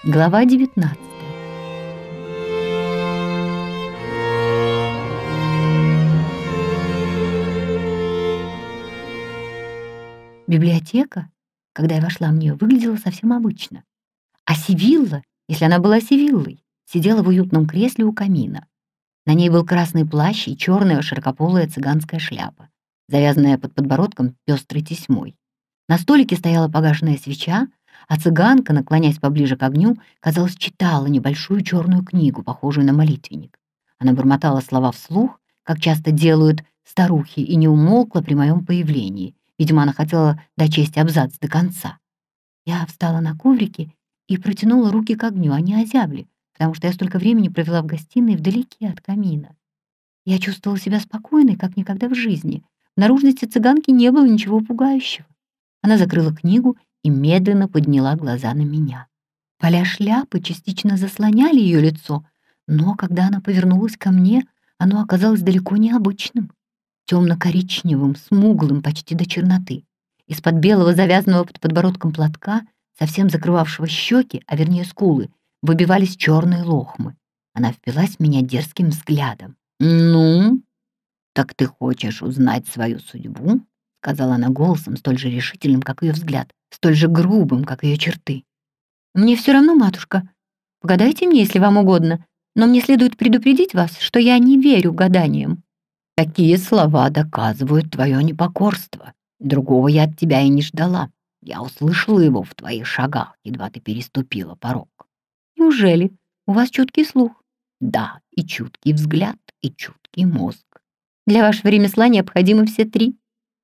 Глава 19. Библиотека, когда я вошла в нее, выглядела совсем обычно. А Сивилла, если она была Сивиллой, сидела в уютном кресле у камина. На ней был красный плащ и черная широкополая цыганская шляпа, завязанная под подбородком пестрой тесьмой. На столике стояла погашенная свеча, а цыганка, наклонясь поближе к огню, казалось, читала небольшую черную книгу, похожую на молитвенник. Она бормотала слова вслух, как часто делают старухи, и не умолкла при моем появлении. Видимо, она хотела дочесть абзац до конца. Я встала на коврике и протянула руки к огню. Они озябли, потому что я столько времени провела в гостиной вдалеке от камина. Я чувствовала себя спокойной, как никогда в жизни. В наружности цыганки не было ничего пугающего. Она закрыла книгу и медленно подняла глаза на меня. Поля шляпы частично заслоняли ее лицо, но когда она повернулась ко мне, оно оказалось далеко необычным. Темно-коричневым, смуглым, почти до черноты. Из-под белого завязанного под подбородком платка, совсем закрывавшего щеки, а вернее скулы, выбивались черные лохмы. Она впилась в меня дерзким взглядом. «Ну, так ты хочешь узнать свою судьбу?» — сказала она голосом, столь же решительным, как ее взгляд, столь же грубым, как ее черты. «Мне все равно, матушка. Погадайте мне, если вам угодно, но мне следует предупредить вас, что я не верю гаданиям». «Такие слова доказывают твое непокорство. Другого я от тебя и не ждала. Я услышала его в твоих шагах, едва ты переступила порог». «Неужели? У вас чуткий слух?» «Да, и чуткий взгляд, и чуткий мозг. Для вашего ремесла необходимы все три».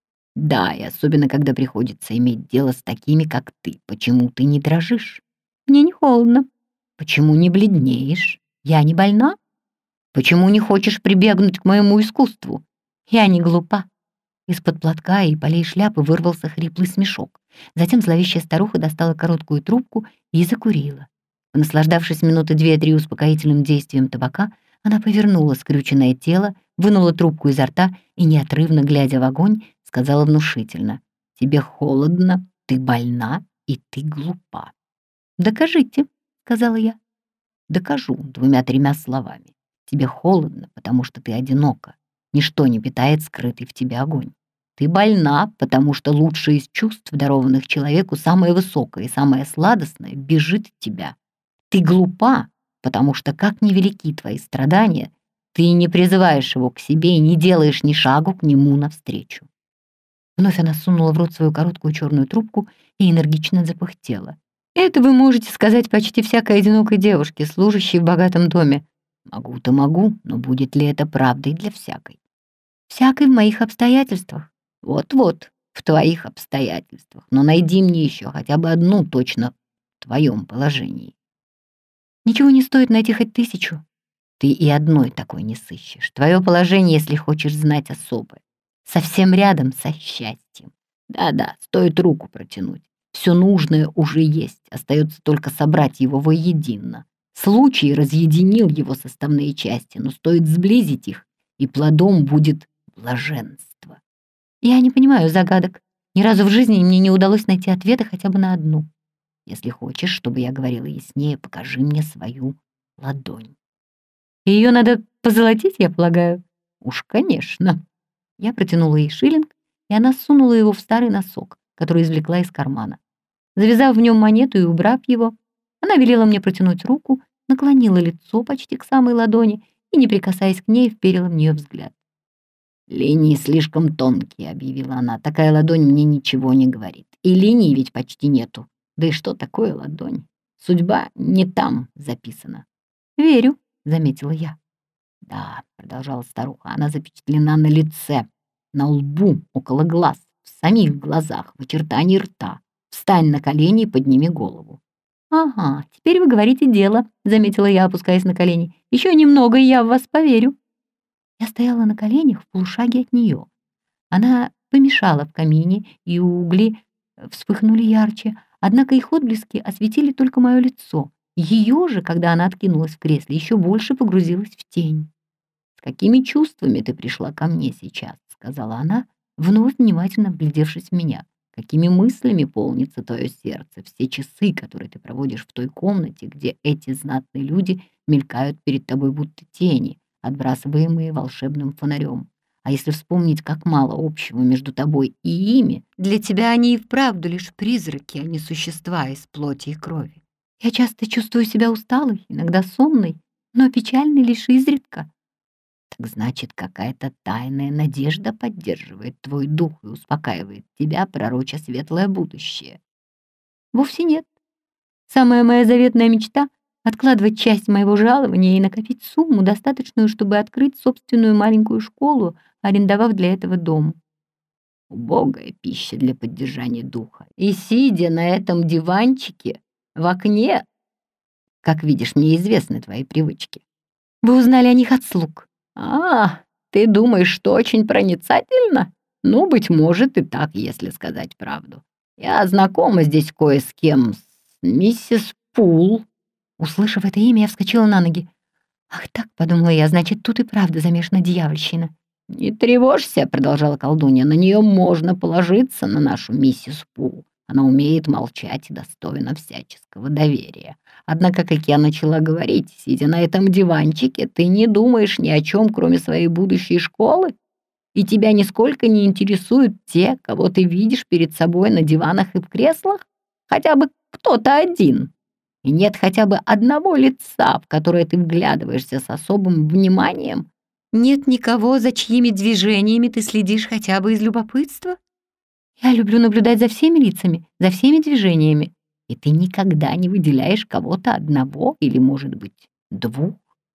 «Да, и особенно, когда приходится иметь дело с такими, как ты. Почему ты не дрожишь?» «Мне не холодно». «Почему не бледнеешь? Я не больна?» «Почему не хочешь прибегнуть к моему искусству?» «Я не глупа». Из-под платка и полей шляпы вырвался хриплый смешок. Затем зловещая старуха достала короткую трубку и закурила. Наслаждавшись минуты 2-3 успокоительным действием табака, она повернула скрюченное тело, вынула трубку изо рта и, неотрывно глядя в огонь, сказала внушительно: «Тебе холодно, ты больна и ты глупа». «Докажите», — сказала я. «Докажу 2-3 словами. Тебе холодно, потому что ты одинока. Ничто не питает скрытый в тебе огонь. Ты больна, потому что лучшее из чувств, дарованных человеку, самое высокое и самое сладостное, бежит от тебя. Ты глупа, потому что, как ни велики твои страдания, ты не призываешь его к себе и не делаешь ни шагу к нему навстречу». Вновь она сунула в рот свою короткую черную трубку и энергично запыхтела. «Это вы можете сказать почти всякой одинокой девушке, служащей в богатом доме». «Могу-то могу, но будет ли это правдой для всякой?» «Всякой в моих обстоятельствах». «Вот-вот, в твоих обстоятельствах. Но найди мне еще хотя бы одну точно в твоем положении». «Ничего не стоит найти хоть 1000». «Ты и одной такой не сыщешь. Твое положение, если хочешь знать, особое. Совсем рядом со счастьем. Да-да, стоит руку протянуть. Все нужное уже есть, остается только собрать его воедино. Случай разъединил его составные части, но стоит сблизить их, и плодом будет блаженство». «Я не понимаю загадок. Ни разу в жизни мне не удалось найти ответа хотя бы на одну». «Если хочешь, чтобы я говорила яснее, покажи мне свою ладонь». «Ее надо позолотить, я полагаю?» «Уж, конечно». Я протянула ей шиллинг, и она сунула его в старый носок, который извлекла из кармана. Завязав в нем монету и убрав его, она велела мне протянуть руку, наклонила лицо почти к самой ладони и, не прикасаясь к ней, вперила в нее взгляд. «Линии слишком тонкие», — объявила она. «Такая ладонь мне ничего не говорит. И линий ведь почти нету. Да и что такое ладонь? Судьба не там записана». «Верю», — заметила я. «Да», — продолжала старуха, — «она запечатлена на лице, на лбу, около глаз, в самих глазах, в очертании рта. Встань на колени и подними голову». «Ага, теперь вы говорите дело», — заметила я, опускаясь на колени. «Еще немного, и я в вас поверю». Я стояла на коленях в полушаге от нее. Она помешала в камине, и угли вспыхнули ярче, однако их отблески осветили только мое лицо. Ее же, когда она откинулась в кресле, еще больше погрузилась в тень. «С какими чувствами ты пришла ко мне сейчас?» — сказала она, вновь внимательно вглядевшись в меня. какими мыслями полнится твое сердце в те часы, которые ты проводишь в той комнате, где эти знатные люди мелькают перед тобой будто тени, отбрасываемые волшебным фонарем. А если вспомнить, как мало общего между тобой и ими, для тебя они и вправду лишь призраки, а не существа из плоти и крови. Я часто чувствую себя усталой, иногда сонной, но печальной лишь изредка. Так значит, какая-то тайная надежда поддерживает твой дух и успокаивает тебя, пророча светлое будущее. Вовсе нет. Самая моя заветная мечта — откладывать часть моего жалования и накопить сумму, достаточную, чтобы открыть собственную маленькую школу, арендовав для этого дом. Убогая пища для поддержания духа. И сидя на этом диванчике в окне, как видишь, мне известны твои привычки. Вы узнали о них от слуг. А, ты думаешь, что очень проницательно? Ну, быть может, и так, если сказать правду. Я знакома здесь кое с кем, с миссис Пул. Услышав это имя, я вскочила на ноги. «Ах так», — подумала я, — «значит, тут и правда замешана дьявольщина». «Не тревожься», — продолжала колдунья, — «на нее можно положиться, на нашу миссис Пул. Она умеет молчать и достойна всяческого доверия. Однако, как я начала говорить, сидя на этом диванчике, ты не думаешь ни о чем, кроме своей будущей школы? И тебя нисколько не интересуют те, кого ты видишь перед собой на диванах и в креслах? Хотя бы кто-то один. И нет хотя бы одного лица, в которое ты вглядываешься с особым вниманием? Нет никого, за чьими движениями ты следишь хотя бы из любопытства? Я люблю наблюдать за всеми лицами, за всеми движениями. И ты никогда не выделяешь кого-то одного или, может быть, двух?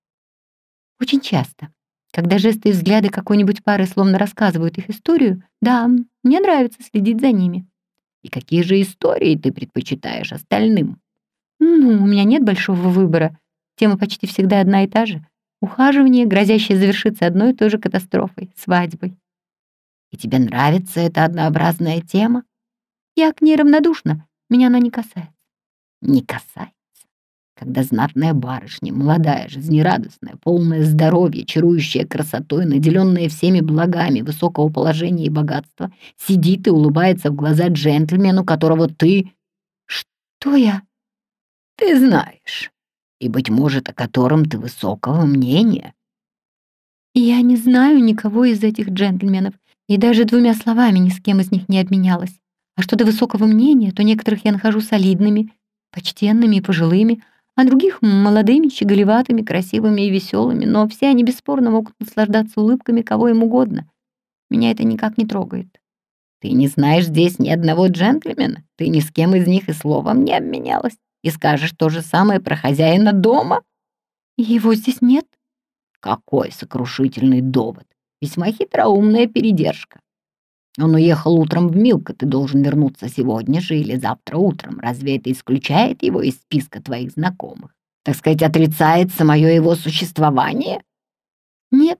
Очень часто. Когда жесты и взгляды какой-нибудь пары словно рассказывают их историю, да, мне нравится следить за ними. И какие же истории ты предпочитаешь остальным? Ну, у меня нет большого выбора. Тема почти всегда одна и та же. Ухаживание, грозящее завершиться одной и той же катастрофой — свадьбой. И тебе нравится эта однообразная тема? Я к ней равнодушна, меня она не касается. Не касается? Когда знатная барышня, молодая, жизнерадостная, полная здоровья, чарующая красотой, наделенная всеми благами высокого положения и богатства, сидит и улыбается в глаза джентльмену, которого ты... Что я? Ты знаешь, и, быть может, о котором ты высокого мнения. Я не знаю никого из этих джентльменов, и даже двумя словами ни с кем из них не обменялась. А что до высокого мнения, то некоторых я нахожу солидными, почтенными и пожилыми, а других — молодыми, щеголеватыми, красивыми и веселыми, но все они бесспорно могут наслаждаться улыбками кого им угодно. Меня это никак не трогает. Ты не знаешь здесь ни одного джентльмена? Ты ни с кем из них и словом не обменялась? И скажешь то же самое про хозяина дома? Его здесь нет. Какой сокрушительный довод. Весьма хитроумная передержка. Он уехал утром в Милко, ты должен вернуться сегодня же или завтра утром. Разве это исключает его из списка твоих знакомых? Так сказать, отрицает самое его существование? Нет.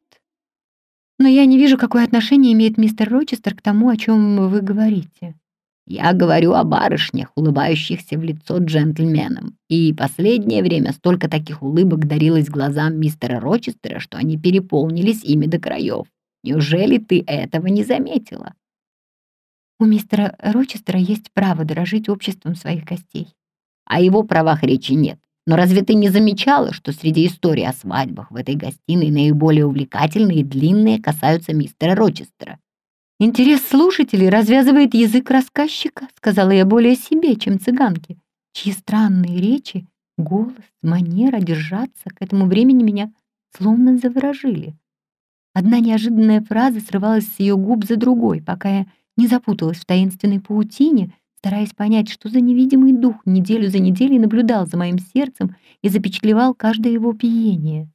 Но я не вижу, какое отношение имеет мистер Рочестер к тому, о чем вы говорите. Я говорю о барышнях, улыбающихся в лицо джентльменам. И последнее время столько таких улыбок дарилось глазам мистера Рочестера, что они переполнились ими до краев. Неужели ты этого не заметила? У мистера Рочестера есть право дорожить обществом своих гостей. О его правах речи нет. Но разве ты не замечала, что среди историй о свадьбах в этой гостиной наиболее увлекательные и длинные касаются мистера Рочестера? «Интерес слушателей развязывает язык рассказчика», — сказала я более себе, чем цыганке, чьи странные речи, голос, манера держаться к этому времени меня словно заворожили. Одна неожиданная фраза срывалась с ее губ за другой, пока я не запуталась в таинственной паутине, стараясь понять, что за невидимый дух неделю за неделей наблюдал за моим сердцем и запечатлевал каждое его биение.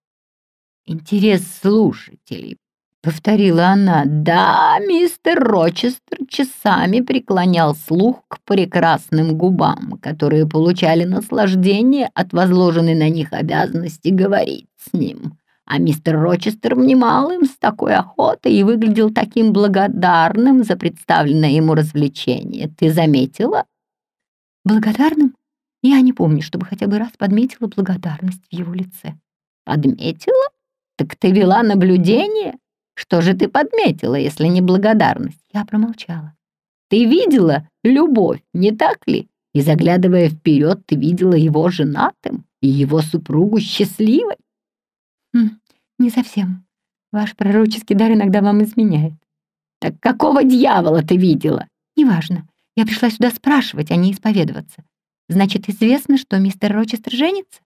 «Интерес слушателей», — повторила она. «Да, мистер Рочестер часами преклонял слух к прекрасным губам, которые получали наслаждение от возложенной на них обязанности говорить с ним. А мистер Рочестер внимал им с такой охотой и выглядел таким благодарным за представленное ему развлечение. Ты заметила?» «Благодарным? Я не помню, чтобы хотя бы раз подметила благодарность в его лице». «Подметила? Так ты вела наблюдение? Что же ты подметила, если не благодарность?» Я промолчала. Ты видела любовь, не так ли? И заглядывая вперед, ты видела его женатым и его супругу счастливой? Хм, не совсем. Ваш пророческий дар иногда вам изменяет. Так какого дьявола ты видела? Неважно. Я пришла сюда спрашивать, а не исповедоваться. Значит, известно, что мистер Рочестер женится?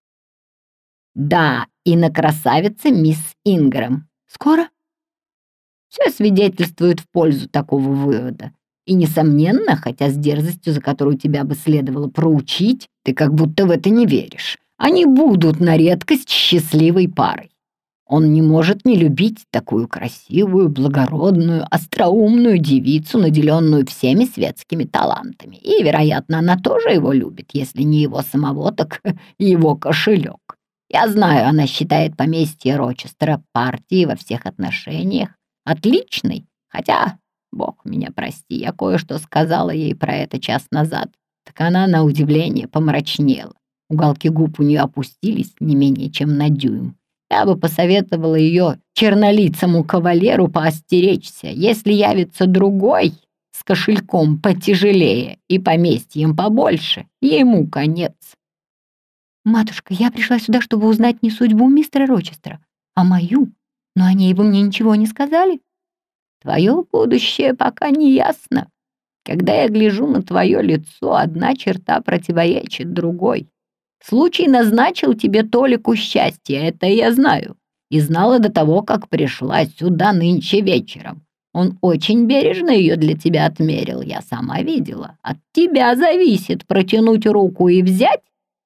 Да, и на красавице мисс Ингрэм. Скоро? Все свидетельствует в пользу такого вывода. И, несомненно, хотя с дерзостью, за которую тебя бы следовало проучить, ты как будто в это не веришь. Они будут на редкость счастливой парой. Он не может не любить такую красивую, благородную, остроумную девицу, наделенную всеми светскими талантами. И, вероятно, она тоже его любит, если не его самого, так его кошелек. Я знаю, она считает поместье Рочестера партией во всех отношениях отличной, хотя, бог меня прости, я кое-что сказала ей про это час назад. Так она, на удивление, помрачнела. Уголки губ у нее опустились не менее чем на дюйм. Я бы посоветовала ее чернолицому кавалеру поостеречься. Если явится другой с кошельком потяжелее и поместьем побольше, ему конец. Матушка, я пришла сюда, чтобы узнать не судьбу мистера Рочестера, а мою. Но о ней вы мне ничего не сказали. Твое будущее пока не ясно. Когда я гляжу на твое лицо, одна черта противоречит другой. Случай назначил тебе толику счастья, это я знаю. И знала до того, как пришла сюда нынче вечером. Он очень бережно ее для тебя отмерил, я сама видела. От тебя зависит протянуть руку и взять.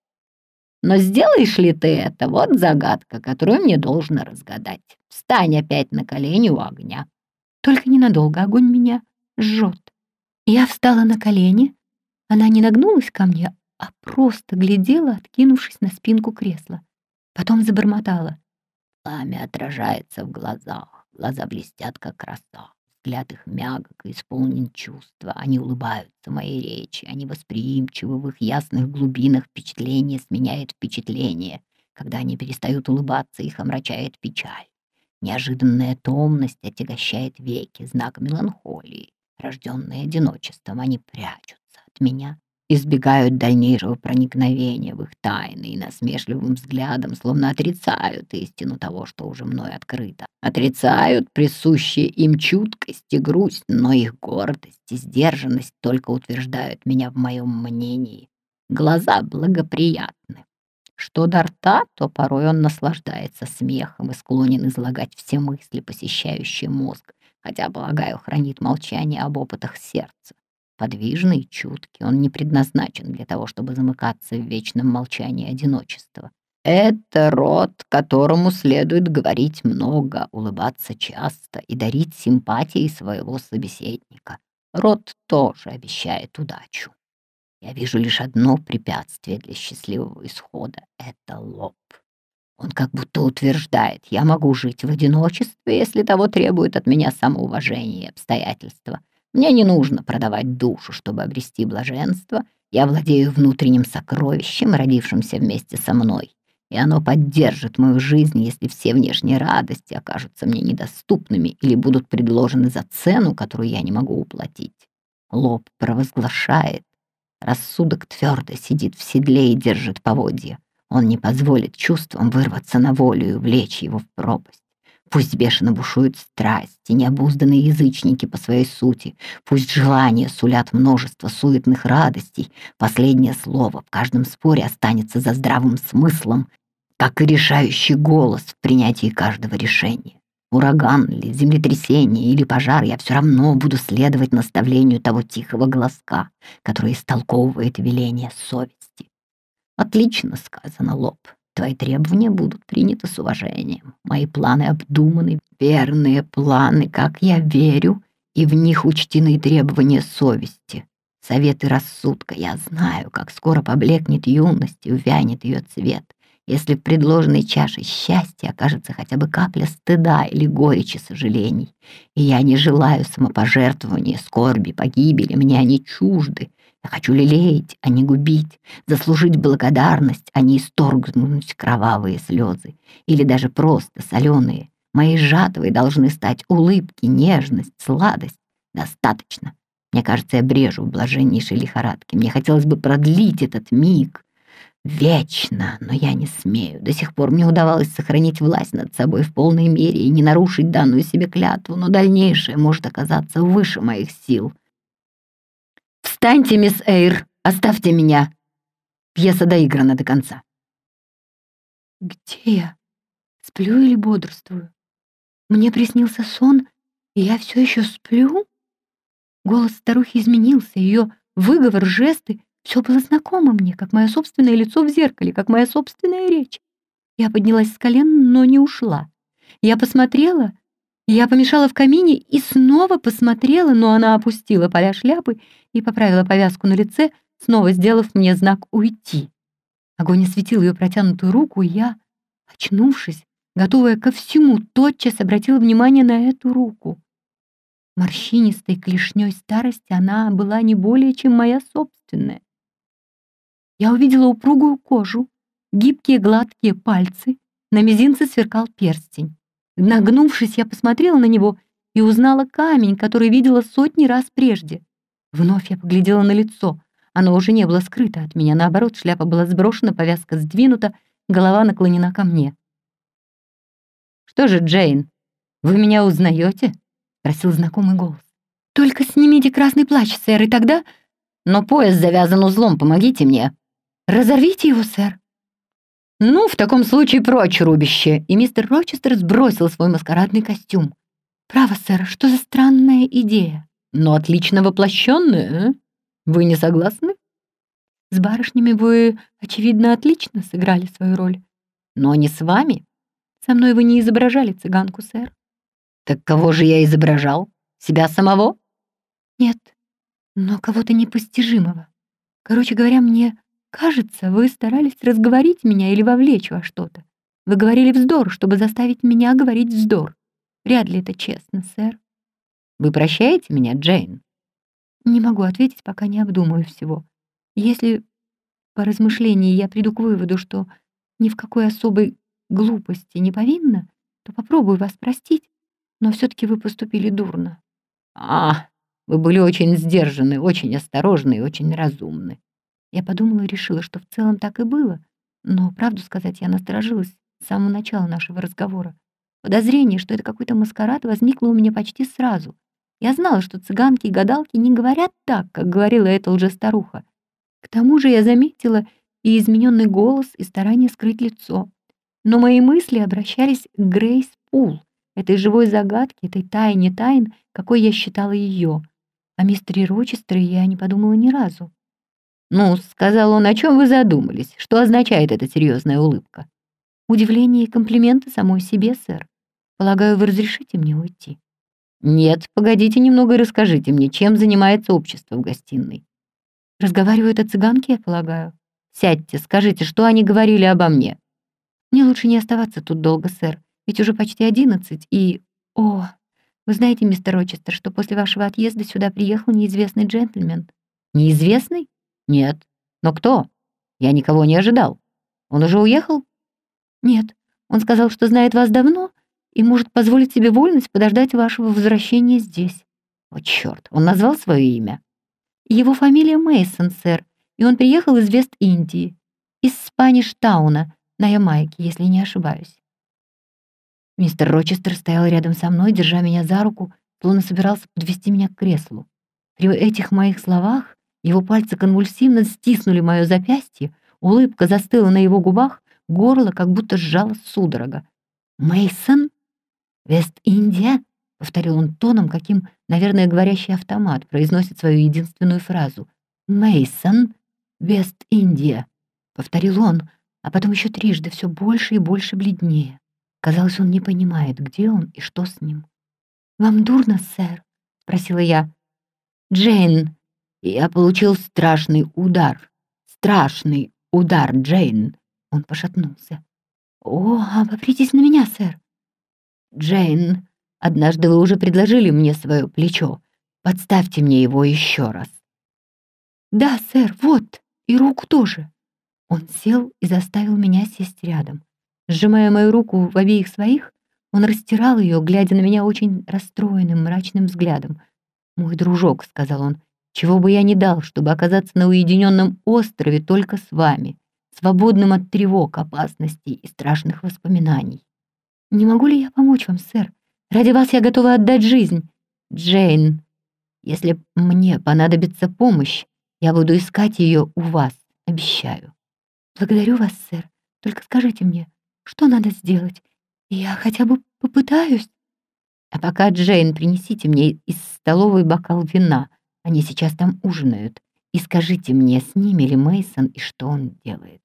Но сделаешь ли ты это? Вот загадка, которую мне должно разгадать. Встань опять на колени у огня. Только ненадолго, огонь меня жжет. Я встала на колени. Она не нагнулась ко мне, а просто глядела, откинувшись на спинку кресла. Потом забормотала. Пламя отражается в глазах, глаза блестят, как роса. Взгляд их мягок и исполнен чувства. Они улыбаются моей речи, они восприимчивы, в их ясных глубинах впечатление сменяет впечатление. Когда они перестают улыбаться, их омрачает печаль. Неожиданная томность отягощает веки, знак меланхолии. Рожденные одиночеством, они прячутся от меня, избегают дальнейшего проникновения в их тайны и насмешливым взглядом словно отрицают истину того, что уже мной открыто. Отрицают присущие им чуткость и грусть, но их гордость и сдержанность только утверждают меня в моем мнении. Глаза благоприятны. Что до рта, то порой он наслаждается смехом и склонен излагать все мысли, посещающие мозг, хотя, полагаю, хранит молчание об опытах сердца. Подвижный и чуткий, он не предназначен для того, чтобы замыкаться в вечном молчании одиночества. Это род, которому следует говорить много, улыбаться часто и дарить симпатии своего собеседника. Род тоже обещает удачу. Я вижу лишь одно препятствие для счастливого исхода — это лоб. Он как будто утверждает, я могу жить в одиночестве, если того требует от меня самоуважение и обстоятельства. Мне не нужно продавать душу, чтобы обрести блаженство. Я владею внутренним сокровищем, родившимся вместе со мной, и оно поддержит мою жизнь, если все внешние радости окажутся мне недоступными или будут предложены за цену, которую я не могу уплатить. Лоб провозглашает. Рассудок твердо сидит в седле и держит поводья. Он не позволит чувствам вырваться на волю и увлечь его в пропасть. Пусть бешено бушуют страсти, необузданные язычники по своей сути. Пусть желания сулят множество суетных радостей. Последнее слово в каждом споре останется за здравым смыслом, как и решающий голос в принятии каждого решения. Ураган ли, землетрясение или пожар, я все равно буду следовать наставлению того тихого глазка, который истолковывает веление совести. Отлично сказано, Лоб. Твои требования будут приняты с уважением. Мои планы обдуманы, верные планы, как я верю, и в них учтены требования совести. Советы рассудка. Я знаю, как скоро поблекнет юность и увянет ее цвет, если в предложенной чаше счастья окажется хотя бы капля стыда или горечи сожалений. И я не желаю самопожертвования, скорби, погибели, мне они чужды. Я хочу лелеять, а не губить, заслужить благодарность, а не исторгнуть кровавые слезы, или даже просто соленые. Моей жатвой должны стать улыбки, нежность, сладость. Достаточно. Мне кажется, я брежу в блаженнейшей лихорадке. Мне хотелось бы продлить этот миг вечно, но я не смею. До сих пор мне удавалось сохранить власть над собой в полной мере и не нарушить данную себе клятву, но дальнейшее может оказаться выше моих сил. «Встаньте, мисс Эйр! Оставьте меня! Пьеса доиграна до конца». Где я? Сплю или бодрствую? Мне приснился сон, и я все еще сплю? Голос старухи изменился, ее выговор, жесты — все было знакомо мне, как мое собственное лицо в зеркале, как моя собственная речь. Я поднялась с колен, но не ушла. Я посмотрела, я помешала в камине и снова посмотрела, но она опустила поля шляпы и поправила повязку на лице, снова сделав мне знак «Уйти». Огонь осветил ее протянутую руку, и я, очнувшись, готовая ко всему, тотчас обратила внимание на эту руку. Морщинистой клешней старости она была не более, чем моя собственная. Я увидела упругую кожу, гибкие гладкие пальцы, на мизинце сверкал перстень. Нагнувшись, я посмотрела на него и узнала камень, который видела сотни раз прежде. Вновь я поглядела на лицо. Оно уже не было скрыто от меня. Наоборот, шляпа была сброшена, повязка сдвинута, голова наклонена ко мне. «Что же, Джейн, вы меня узнаете?» — спросил знакомый голос. «Только снимите красный плащ, сэр, и тогда...» «Но пояс завязан узлом, помогите мне». «Разорвите его, сэр». «Ну, в таком случае прочь, рубище!» И мистер Рочестер сбросил свой маскарадный костюм. «Право, сэр, что за странная идея?» «Но отлично воплощенная, а? Вы не согласны?» «С барышнями вы, очевидно, отлично сыграли свою роль. «Но не с вами. Со мной вы не изображали цыганку, сэр». Так кого же я изображал? Себя самого?» «Нет, но кого-то непостижимого. Короче говоря, мне кажется, вы старались разговорить меня или вовлечь во что-то. Вы говорили вздор, чтобы заставить меня говорить вздор. Вряд ли это честно, сэр». «Вы прощаете меня, Джейн?» Не могу ответить, пока не обдумаю всего. Если по размышлении я приду к выводу, что ни в какой особой глупости не повинна, то попробую вас простить, но все-таки вы поступили дурно. «А, вы были очень сдержаны, очень осторожны и очень разумны». Я подумала и решила, что в целом так и было, но, правду сказать, я насторожилась с самого начала нашего разговора. Подозрение, что это какой-то маскарад, возникло у меня почти сразу. Я знала, что цыганки и гадалки не говорят так, как говорила эта лжестаруха. К тому же я заметила и измененный голос, и старание скрыть лицо. Но мои мысли обращались к Грейс Пул, этой живой загадке, этой тайне тайн, какой я считала ее. О мистере Рочестере я не подумала ни разу. «Ну, — сказал он, — о чем вы задумались? Что означает эта серьезная улыбка?» Удивление и комплименты самой себе, сэр. Полагаю, вы разрешите мне уйти? «Нет, погодите немного и расскажите мне, чем занимается общество в гостиной». Разговаривают о цыганке, я полагаю. «Сядьте, скажите, что они говорили обо мне?» Мне лучше не оставаться тут долго, сэр, ведь уже почти 11, и... О, вы знаете, мистер Рочестер, что после вашего отъезда сюда приехал неизвестный джентльмен? «Неизвестный? Нет. Но кто? Я никого не ожидал. Он уже уехал?» Нет, он сказал, что знает вас давно и может позволить себе вольность подождать вашего возвращения здесь. «О, черт, он назвал свое имя?» Его фамилия Мейсон, сэр, и он приехал из Вест-Индии, из Спаниш-тауна, на Ямайке, если не ошибаюсь. Мистер Рочестер стоял рядом со мной, держа меня за руку, словно собирался подвести меня к креслу. При этих моих словах его пальцы конвульсивно стиснули мое запястье, улыбка застыла на его губах, горло как будто сжалось судорога. «Мейсон? Вест-Индия?» — повторил он тоном, каким, наверное, говорящий автомат произносит свою единственную фразу. «Мейсон? Вест-Индия?» — повторил он, а потом еще трижды, все больше и больше бледнее. Казалось, он не понимает, где он и что с ним. «Вам дурно, сэр?» — спросила я. «Джейн, я получил страшный удар. Страшный удар, Джейн!» Он пошатнулся. «О, обопритесь на меня, сэр!» «Джейн, однажды вы уже предложили мне свое плечо. Подставьте мне его еще раз». «Да, сэр, вот, и руку тоже». Он сел и заставил меня сесть рядом. Сжимая мою руку в обеих своих, он растирал ее, глядя на меня очень расстроенным, мрачным взглядом. «Мой дружок», — сказал он, Чего бы я ни дал, чтобы оказаться на уединенном острове только с вами, свободным от тревог, опасностей и страшных воспоминаний. Не могу ли я помочь вам, сэр? Ради вас я готова отдать жизнь. Джейн, если мне понадобится помощь, я буду искать ее у вас, обещаю. Благодарю вас, сэр. Только скажите мне, что надо сделать? Я хотя бы попытаюсь. А пока, Джейн, принесите мне из столовой бокал вина. Они сейчас там ужинают. И скажите мне, с ними ли Мейсон и что он делает.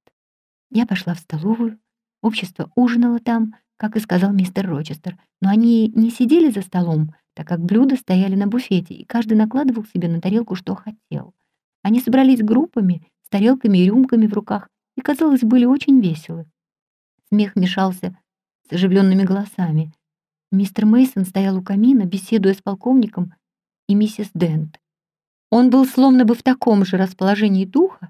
Я пошла в столовую. Общество ужинало там, как и сказал мистер Рочестер. Но они не сидели за столом, так как блюда стояли на буфете, и каждый накладывал себе на тарелку, что хотел. Они собрались группами, с тарелками и рюмками в руках, и, казалось, были очень веселы. Смех мешался с оживленными голосами. Мистер Мейсон стоял у камина, беседуя с полковником и миссис Дент. Он был словно бы в таком же расположении духа,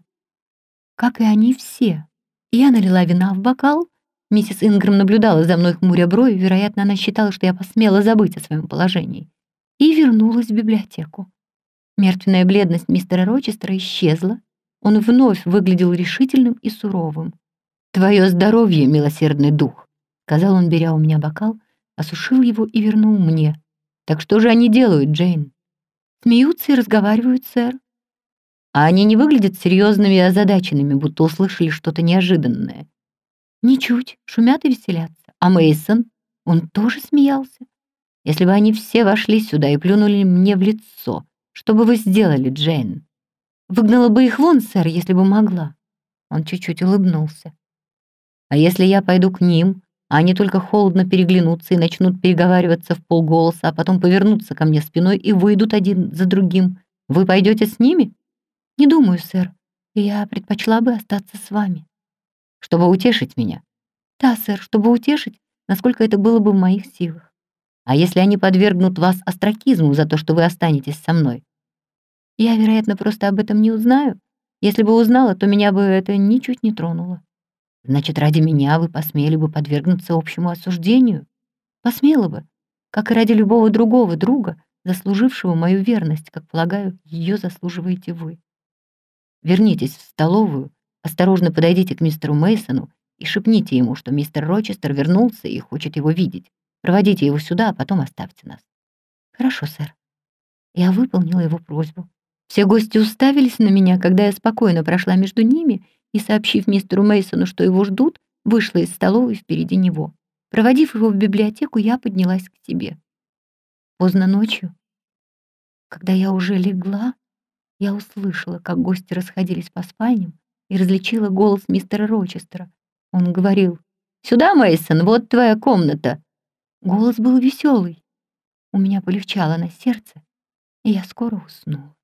как и они все. Я налила вина в бокал. Миссис Ингрэм наблюдала за мной, хмуря брови. Вероятно, она считала, что я посмела забыть о своем положении. И вернулась в библиотеку. Мертвенная бледность мистера Рочестера исчезла. Он вновь выглядел решительным и суровым. «Твое здоровье, милосердный дух», — сказал он, беря у меня бокал, осушил его и вернул мне. «Так что же они делают, Джейн?» «Смеются и разговаривают, сэр». «А они не выглядят серьезными и озадаченными, будто услышали что-то неожиданное?» «Ничуть, шумят и веселятся». «А Мейсон? Он тоже смеялся». «Если бы они все вошли сюда и плюнули мне в лицо, что бы вы сделали, Джейн?» «Выгнала бы их вон, сэр, если бы могла». Он чуть-чуть улыбнулся. «А если я пойду к ним, а они только холодно переглянутся и начнут переговариваться в полголоса, а потом повернутся ко мне спиной и выйдут один за другим, вы пойдете с ними?» «Не думаю, сэр. Я предпочла бы остаться с вами». «Чтобы утешить меня?» «Да, сэр, чтобы утешить, насколько это было бы в моих силах». «А если они подвергнут вас остракизму за то, что вы останетесь со мной?» «Я, вероятно, просто об этом не узнаю. Если бы узнала, то меня бы это ничуть не тронуло». «Значит, ради меня вы посмели бы подвергнуться общему осуждению?» «Посмела бы, как и ради любого другого друга, заслужившего мою верность, как, полагаю, ее заслуживаете вы». «Вернитесь в столовую, осторожно подойдите к мистеру Мейсону и шепните ему, что мистер Рочестер вернулся и хочет его видеть. Проводите его сюда, а потом оставьте нас». «Хорошо, сэр». Я выполнила его просьбу. Все гости уставились на меня, когда я спокойно прошла между ними и, сообщив мистеру Мейсону, что его ждут, вышла из столовой впереди него. Проводив его в библиотеку, я поднялась к себе. Поздно ночью, когда я уже легла, я услышала, как гости расходились по спальням, и различила голос мистера Рочестера. Он говорил: «Сюда, Мейсон, вот твоя комната». Голос был веселый. У меня полегчало на сердце, и я скоро уснула.